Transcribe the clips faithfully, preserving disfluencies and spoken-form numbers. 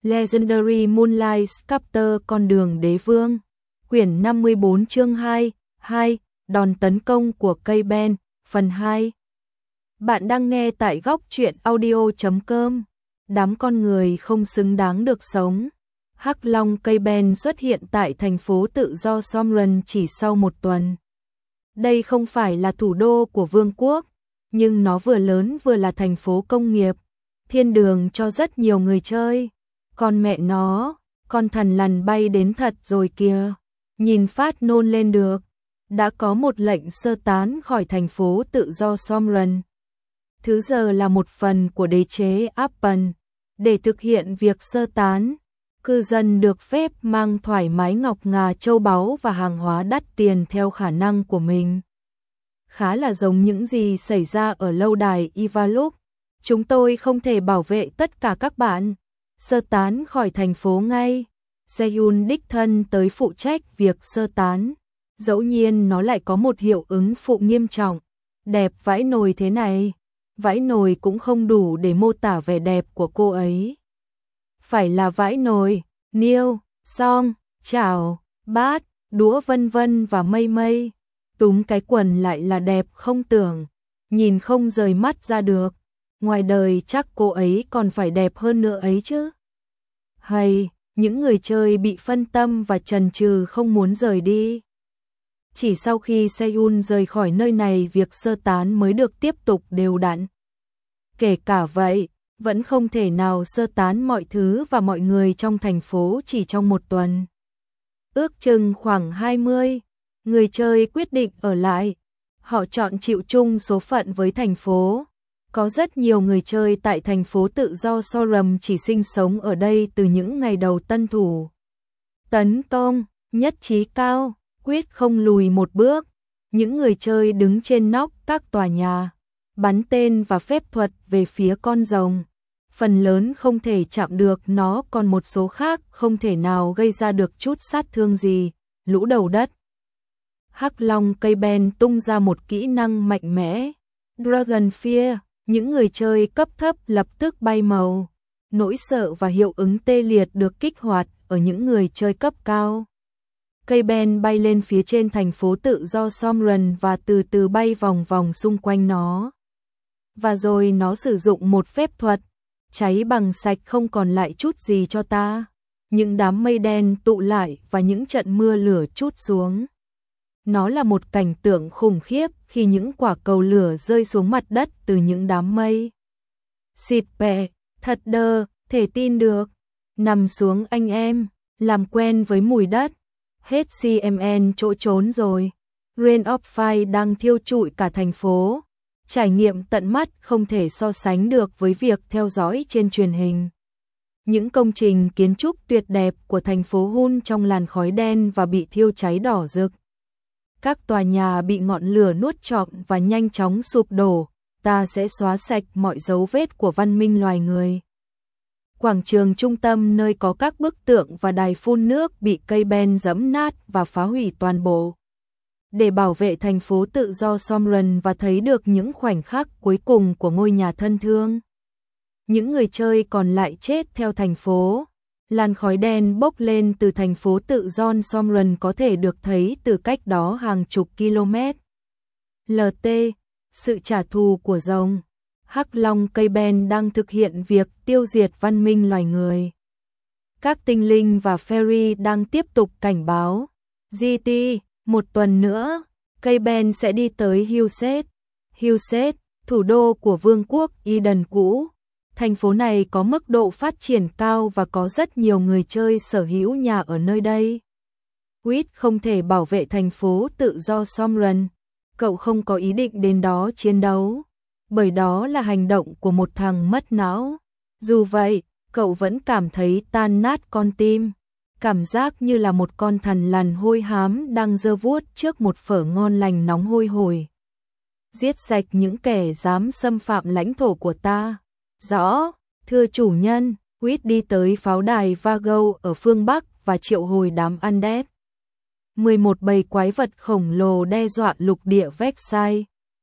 Legendary Moonlight Sculptor Con đường đế vương. Quyển năm mươi bốn chương hai, hai, đòn tấn công của cây ben, phần hai. Bạn đang nghe tại góc truyện audio chấm com. Đám con người không xứng đáng được sống. Hắc Long cây ben xuất hiện tại thành phố tự do Somren chỉ sau một tuần. Đây không phải là thủ đô của vương quốc, nhưng nó vừa lớn vừa là thành phố công nghiệp, thiên đường cho rất nhiều người chơi. Con mẹ nó, con thần lằn bay đến thật rồi kìa, nhìn phát nôn lên được. Đã có một lệnh sơ tán khỏi thành phố tự do Somren. Thứ giờ là một phần của đế chế Appen. Để thực hiện việc sơ tán, cư dân được phép mang thoải mái ngọc ngà châu báu và hàng hóa đắt tiền theo khả năng của mình. Khá là giống những gì xảy ra ở lâu đài Ivaluk. Chúng tôi không thể bảo vệ tất cả các bạn. Sơ tán khỏi thành phố ngay. Seoul đích thân tới phụ trách việc sơ tán. Dẫu nhiên nó lại có một hiệu ứng phụ nghiêm trọng. Đẹp vãi nồi thế này. Vãi nồi cũng không đủ để mô tả vẻ đẹp của cô ấy. Phải là vãi nồi, niêu, song, chảo, bát, đũa vân vân và mây mây. Túm cái quần lại là đẹp không tưởng. Nhìn không rời mắt ra được. Ngoài đời chắc cô ấy còn phải đẹp hơn nữa ấy chứ. Hay, những người chơi bị phân tâm và chần chừ không muốn rời đi. Chỉ sau khi Seoul rời khỏi nơi này, việc sơ tán mới được tiếp tục đều đặn. Kể cả vậy, vẫn không thể nào sơ tán mọi thứ và mọi người trong thành phố chỉ trong một tuần. Ước chừng khoảng hai mươi người chơi quyết định ở lại. Họ chọn chịu chung số phận với thành phố. Có rất nhiều người chơi tại thành phố tự do Somren chỉ sinh sống ở đây từ những ngày đầu tân thủ. Tấn công, nhất trí cao, quyết không lùi một bước. Những người chơi đứng trên nóc các tòa nhà, bắn tên và phép thuật về phía con rồng. Phần lớn không thể chạm được nó, còn một số khác không thể nào gây ra được chút sát thương gì. Lũ đầu đất. Hắc Long cây ben tung ra một kỹ năng mạnh mẽ. Dragon Fear. Những người chơi cấp thấp lập tức bay màu. Nỗi sợ và hiệu ứng tê liệt được kích hoạt ở những người chơi cấp cao. Cây ben bay lên phía trên thành phố tự do Somren và từ từ bay vòng vòng xung quanh nó. Và rồi nó sử dụng một phép thuật. Cháy bằng sạch, không còn lại chút gì cho ta. Những đám mây đen tụ lại và những trận mưa lửa trút xuống. Nó là một cảnh tượng khủng khiếp khi những quả cầu lửa rơi xuống mặt đất từ những đám mây. Xịt bẹ, thật đơ, thể tin được. Nằm xuống anh em, làm quen với mùi đất. Hết xê em en chỗ trốn rồi. Rain of Fire đang thiêu trụi cả thành phố. Trải nghiệm tận mắt không thể so sánh được với việc theo dõi trên truyền hình. Những công trình kiến trúc tuyệt đẹp của thành phố hun trong làn khói đen và bị thiêu cháy đỏ rực. Các tòa nhà bị ngọn lửa nuốt trọn và nhanh chóng sụp đổ. Ta sẽ xóa sạch mọi dấu vết của văn minh loài người. Quảng trường trung tâm nơi có các bức tượng và đài phun nước bị cây ben giẫm nát và phá hủy toàn bộ. Để bảo vệ thành phố tự do Somren và thấy được những khoảnh khắc cuối cùng của ngôi nhà thân thương. Những người chơi còn lại chết theo thành phố. Làn khói đen bốc lên từ thành phố tự do Somren có thể được thấy từ cách đó hàng chục km. lờ tê, sự trả thù của rồng. Hắc Long cây ben đang thực hiện việc tiêu diệt văn minh loài người. Các tinh linh và fairy đang tiếp tục cảnh báo. giê tê, một tuần nữa, cây ben sẽ đi tới Hillset. Hillset, thủ đô của vương quốc Eden cũ. Thành phố này có mức độ phát triển cao và có rất nhiều người chơi sở hữu nhà ở nơi đây. Quýt không thể bảo vệ thành phố tự do Somren. Cậu không có ý định đến đó chiến đấu. Bởi đó là hành động của một thằng mất não. Dù vậy, cậu vẫn cảm thấy tan nát con tim. Cảm giác như là một con thằn lằn hôi hám đang giơ vuốt trước một phở ngon lành nóng hôi hổi. Giết sạch những kẻ dám xâm phạm lãnh thổ của ta. Rõ, thưa chủ nhân. Quýt đi tới pháo đài Vago ở phương Bắc và triệu hồi đám Undead. mười một bầy quái vật khổng lồ đe dọa lục địa Vexai.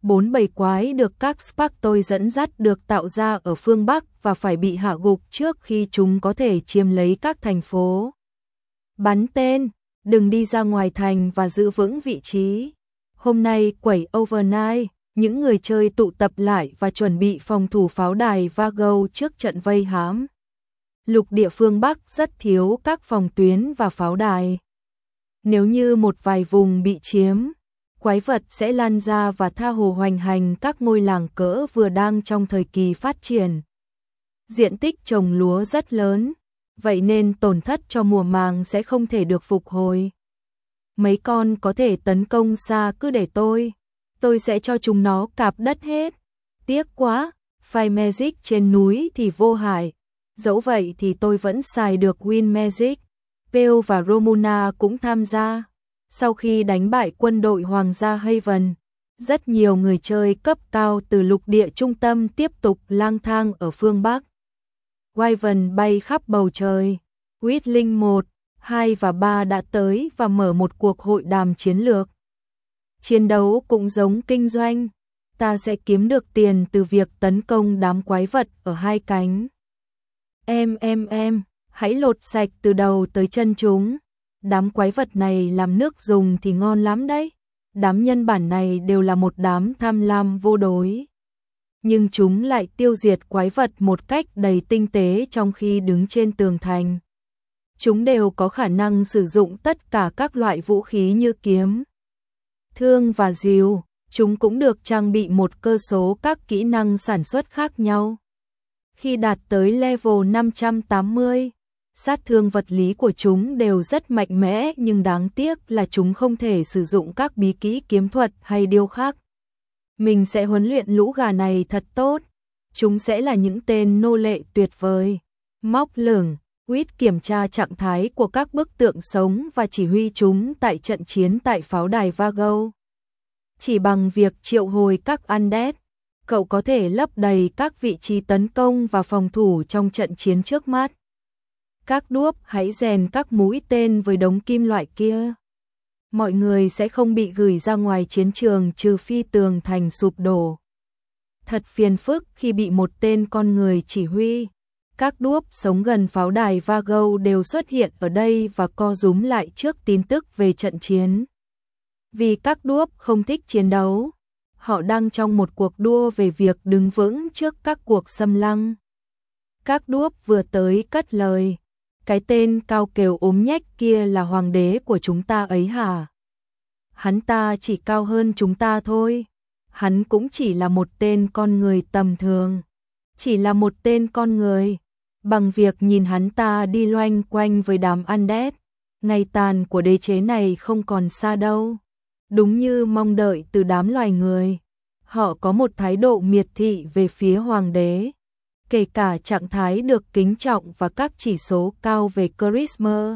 Bốn bầy quái được các Spartoid dẫn dắt được tạo ra ở phương Bắc và phải bị hạ gục trước khi chúng có thể chiếm lấy các thành phố. Bắn tên, đừng đi ra ngoài thành và giữ vững vị trí. Hôm nay quẩy overnight, những người chơi tụ tập lại và chuẩn bị phòng thủ pháo đài Vago trước trận vây hãm. Lục địa phương Bắc rất thiếu các phòng tuyến và pháo đài. Nếu như một vài vùng bị chiếm, quái vật sẽ lan ra và tha hồ hoành hành các ngôi làng cỡ vừa đang trong thời kỳ phát triển. Diện tích trồng lúa rất lớn, vậy nên tổn thất cho mùa màng sẽ không thể được phục hồi. Mấy con có thể tấn công xa cứ để tôi, tôi sẽ cho chúng nó cạp đất hết. Tiếc quá, Fire Magic trên núi thì vô hại, dẫu vậy thì tôi vẫn xài được Wind Magic. Pale và Romuna cũng tham gia. Sau khi đánh bại quân đội Hoàng gia Haven, rất nhiều người chơi cấp cao từ lục địa trung tâm tiếp tục lang thang ở phương Bắc. Wyvern bay khắp bầu trời. Witling một, hai và ba đã tới và mở một cuộc hội đàm chiến lược. Chiến đấu cũng giống kinh doanh. Ta sẽ kiếm được tiền từ việc tấn công đám quái vật ở hai cánh. Em em em, hãy lột sạch từ đầu tới chân chúng. Đám quái vật này làm nước dùng thì ngon lắm đấy. Đám nhân bản này đều là một đám tham lam vô đối. Nhưng chúng lại tiêu diệt quái vật một cách đầy tinh tế trong khi đứng trên tường thành. Chúng đều có khả năng sử dụng tất cả các loại vũ khí như kiếm, thương và rìu. Chúng cũng được trang bị một cơ số các kỹ năng sản xuất khác nhau. Khi đạt tới level năm trăm tám mươi, sát thương vật lý của chúng đều rất mạnh mẽ, nhưng đáng tiếc là chúng không thể sử dụng các bí kỹ kiếm thuật hay điêu khắc. Mình sẽ huấn luyện lũ gà này thật tốt. Chúng sẽ là những tên nô lệ tuyệt vời. Móc lửng, Quýt kiểm tra trạng thái của các bức tượng sống và chỉ huy chúng tại trận chiến tại pháo đài Vago. Chỉ bằng việc triệu hồi các undead, cậu có thể lấp đầy các vị trí tấn công và phòng thủ trong trận chiến trước mắt. Các đuốc hãy rèn các mũi tên với đống kim loại kia. Mọi người sẽ không bị gửi ra ngoài chiến trường trừ phi tường thành sụp đổ. Thật phiền phức khi bị một tên con người chỉ huy. Các đuốc sống gần pháo đài Vago đều xuất hiện ở đây và co rúm lại trước tin tức về trận chiến. Vì các đuốc không thích chiến đấu, họ đang trong một cuộc đua về việc đứng vững trước các cuộc xâm lăng. Các đuốc vừa tới cất lời. Cái tên cao kèo ốm nhách kia là hoàng đế của chúng ta ấy hả? Hắn ta chỉ cao hơn chúng ta thôi. Hắn cũng chỉ là một tên con người tầm thường. Chỉ là một tên con người. Bằng việc nhìn hắn ta đi loanh quanh với đám undead, ngày tàn của đế chế này không còn xa đâu. Đúng như mong đợi từ đám loài người, họ có một thái độ miệt thị về phía hoàng đế. Kể cả trạng thái được kính trọng và các chỉ số cao về charisma,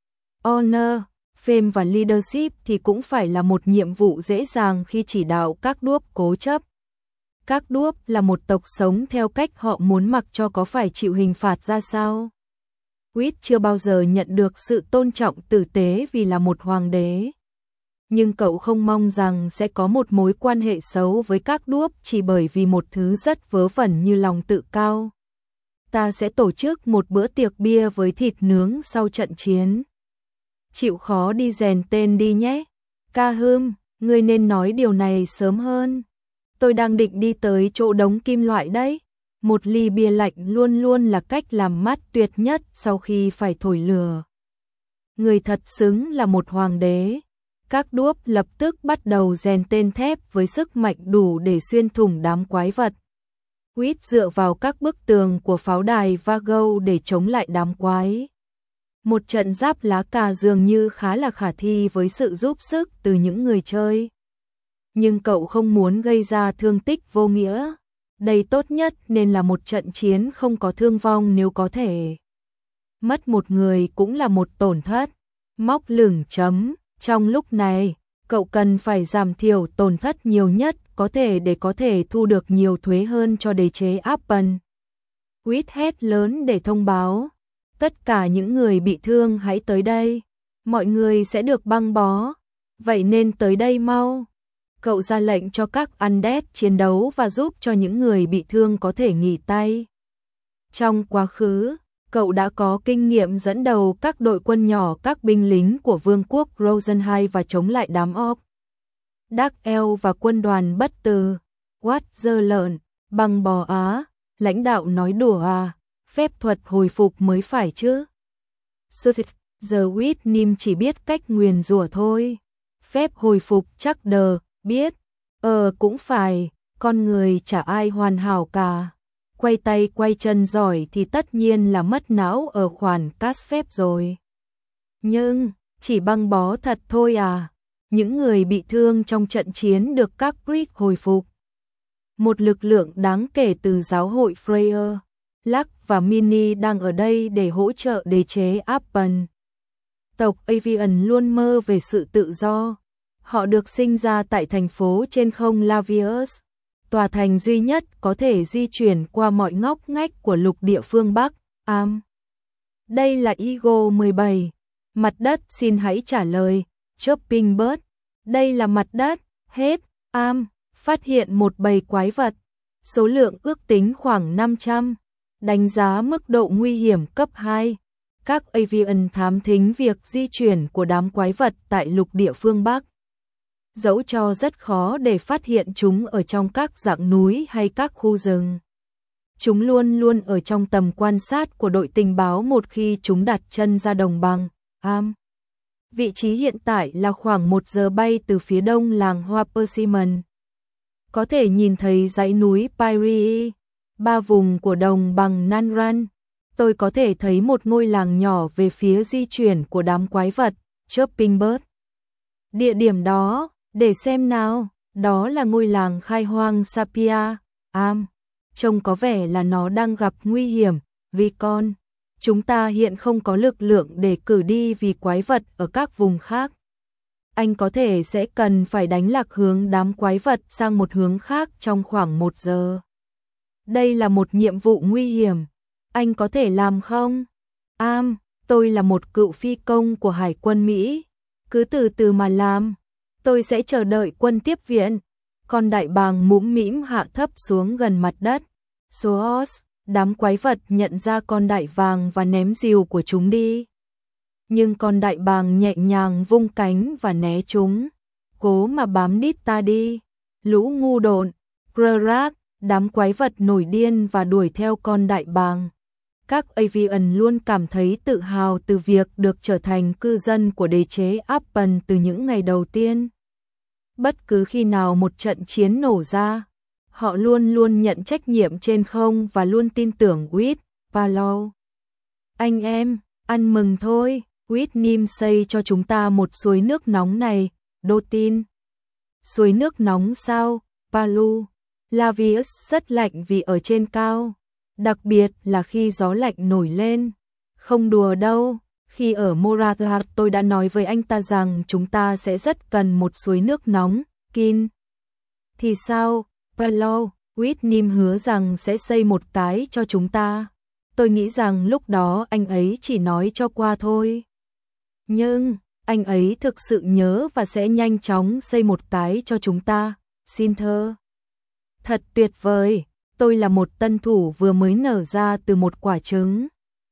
honor, fame và leadership thì cũng phải là một nhiệm vụ dễ dàng khi chỉ đạo các đuốc cố chấp. Các đuốc là một tộc sống theo cách họ muốn, mặc cho có phải chịu hình phạt ra sao. Quýt chưa bao giờ nhận được sự tôn trọng tử tế vì là một hoàng đế. Nhưng cậu không mong rằng sẽ có một mối quan hệ xấu với các đuốc chỉ bởi vì một thứ rất vớ vẩn như lòng tự cao. Ta sẽ tổ chức một bữa tiệc bia với thịt nướng sau trận chiến. Chịu khó đi rèn tên đi nhé. Ca hươm, ngươi nên nói điều này sớm hơn. Tôi đang định đi tới chỗ đống kim loại đấy. Một ly bia lạnh luôn luôn là cách làm mát tuyệt nhất sau khi phải thổi lửa. Người thật xứng là một hoàng đế. Các đuốc lập tức bắt đầu rèn tên thép với sức mạnh đủ để xuyên thủng đám quái vật. Quýt dựa vào các bức tường của pháo đài Vago để chống lại đám quái. Một trận giáp lá cà dường như khá là khả thi với sự giúp sức từ những người chơi. Nhưng cậu không muốn gây ra thương tích vô nghĩa. Đây tốt nhất nên là một trận chiến không có thương vong nếu có thể. Mất một người cũng là một tổn thất. Móc lửng chấm. Trong lúc này, cậu cần phải giảm thiểu tổn thất nhiều nhất có thể để có thể thu được nhiều thuế hơn cho đế chế Appen. Quýt hét lớn để thông báo. Tất cả những người bị thương hãy tới đây. Mọi người sẽ được băng bó. Vậy nên tới đây mau. Cậu ra lệnh cho các undead chiến đấu và giúp cho những người bị thương có thể nghỉ tay. Trong quá khứ, cậu đã có kinh nghiệm dẫn đầu các đội quân nhỏ các binh lính của Vương quốc Rosenheim và chống lại đám orc, Dark Elf và quân đoàn bất tử. What dơ lợn, băng bò á, lãnh đạo nói đùa à, phép thuật hồi phục mới phải chứ. Giờ Whitnim chỉ biết cách nguyền rủa thôi. Phép hồi phục chắc đờ, biết. Ờ cũng phải, con người chả ai hoàn hảo cả. Quay tay quay chân giỏi thì tất nhiên là mất não ở khoản cast phép rồi. Nhưng, chỉ băng bó thật thôi à. Những người bị thương trong trận chiến được các priest hồi phục. Một lực lượng đáng kể từ giáo hội Freyr, Lắc và Mini đang ở đây để hỗ trợ đế chế Appen. Tộc Avian luôn mơ về sự tự do. Họ được sinh ra tại thành phố trên không Lavius, tòa thành duy nhất có thể di chuyển qua mọi ngóc ngách của lục địa phương Bắc, Am. Đây là Eagle mười bảy. Mặt đất xin hãy trả lời, Chopping Bird. Đây là mặt đất, hết, Am. Phát hiện một bầy quái vật. Số lượng ước tính khoảng năm trăm. Đánh giá mức độ nguy hiểm cấp hai. Các Avian thám thính việc di chuyển của đám quái vật tại lục địa phương Bắc. Dẫu cho rất khó để phát hiện chúng ở trong các dạng núi hay các khu rừng. Chúng luôn luôn ở trong tầm quan sát của đội tình báo một khi chúng đặt chân ra đồng bằng, Am. Vị trí hiện tại là khoảng một giờ bay từ phía đông làng hoa Persimmon. Có thể nhìn thấy dãy núi Pyrie, ba vùng của đồng bằng Nanran. Tôi có thể thấy một ngôi làng nhỏ về phía di chuyển của đám quái vật, Chopping Bird. Địa điểm đó, để xem nào, đó là ngôi làng khai hoang Sapia, Am. Trông có vẻ là nó đang gặp nguy hiểm, Recon. Chúng ta hiện không có lực lượng để cử đi vì quái vật ở các vùng khác. Anh có thể sẽ cần phải đánh lạc hướng đám quái vật sang một hướng khác trong khoảng một giờ. Đây là một nhiệm vụ nguy hiểm. Anh có thể làm không? Am, tôi là một cựu phi công của Hải quân Mỹ. Cứ từ từ mà làm. Tôi sẽ chờ đợi quân tiếp viện. Con đại bàng mũm mĩm hạ thấp xuống gần mặt đất. Soos, đám quái vật nhận ra con đại bàng và ném rìu của chúng đi. Nhưng con đại bàng nhẹ nhàng vung cánh và né chúng. Cố mà bám đít ta đi. Lũ ngu độn, Prrak, đám quái vật nổi điên và đuổi theo con đại bàng. Các Avian luôn cảm thấy tự hào từ việc được trở thành cư dân của đế chế Appen từ những ngày đầu tiên. Bất cứ khi nào một trận chiến nổ ra, họ luôn luôn nhận trách nhiệm trên không và luôn tin tưởng Whit, Palo. Anh em, ăn mừng thôi, Whitnim xây cho chúng ta một suối nước nóng này, đô tin. Suối nước nóng sao, Palu? Lavius rất lạnh vì ở trên cao. Đặc biệt là khi gió lạnh nổi lên. Không đùa đâu, khi ở Morathat tôi đã nói với anh ta rằng chúng ta sẽ rất cần một suối nước nóng, Kin. Thì sao, Palo? Whitnim hứa rằng sẽ xây một cái cho chúng ta. Tôi nghĩ rằng lúc đó anh ấy chỉ nói cho qua thôi. Nhưng, anh ấy thực sự nhớ và sẽ nhanh chóng xây một cái cho chúng ta, xin thơ. Thật tuyệt vời, tôi là một tân thủ vừa mới nở ra từ một quả trứng.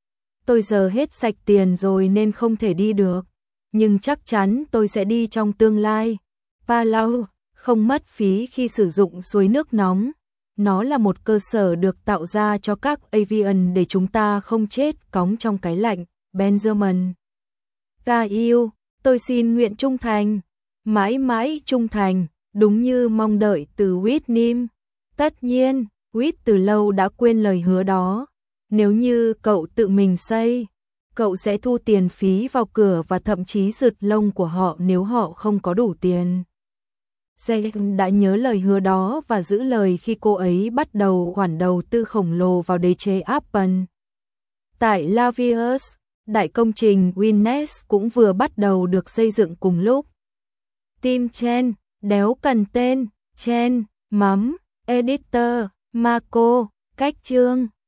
Tôi giờ hết sạch tiền rồi nên không thể đi được, nhưng chắc chắn tôi sẽ đi trong tương lai. Palau, không mất phí khi sử dụng suối nước nóng. Nó là một cơ sở được tạo ra cho các Avian để chúng ta không chết cóng trong cái lạnh, Benjamin. Ta yêu, tôi xin nguyện trung thành, mãi mãi trung thành, đúng như mong đợi từ Whitnim. Tất nhiên, Whit từ lâu đã quên lời hứa đó. Nếu như cậu tự mình xây, cậu sẽ thu tiền phí vào cửa và thậm chí rượt lông của họ nếu họ không có đủ tiền. Zeng đã nhớ lời hứa đó và giữ lời khi cô ấy bắt đầu khoản đầu tư khổng lồ vào đế chế Appen. Tại Lavius, đại công trình Winnes cũng vừa bắt đầu được xây dựng cùng lúc. Tim Chen, đéo cần tên, Chen, mắm, editor, Marco, cách chương.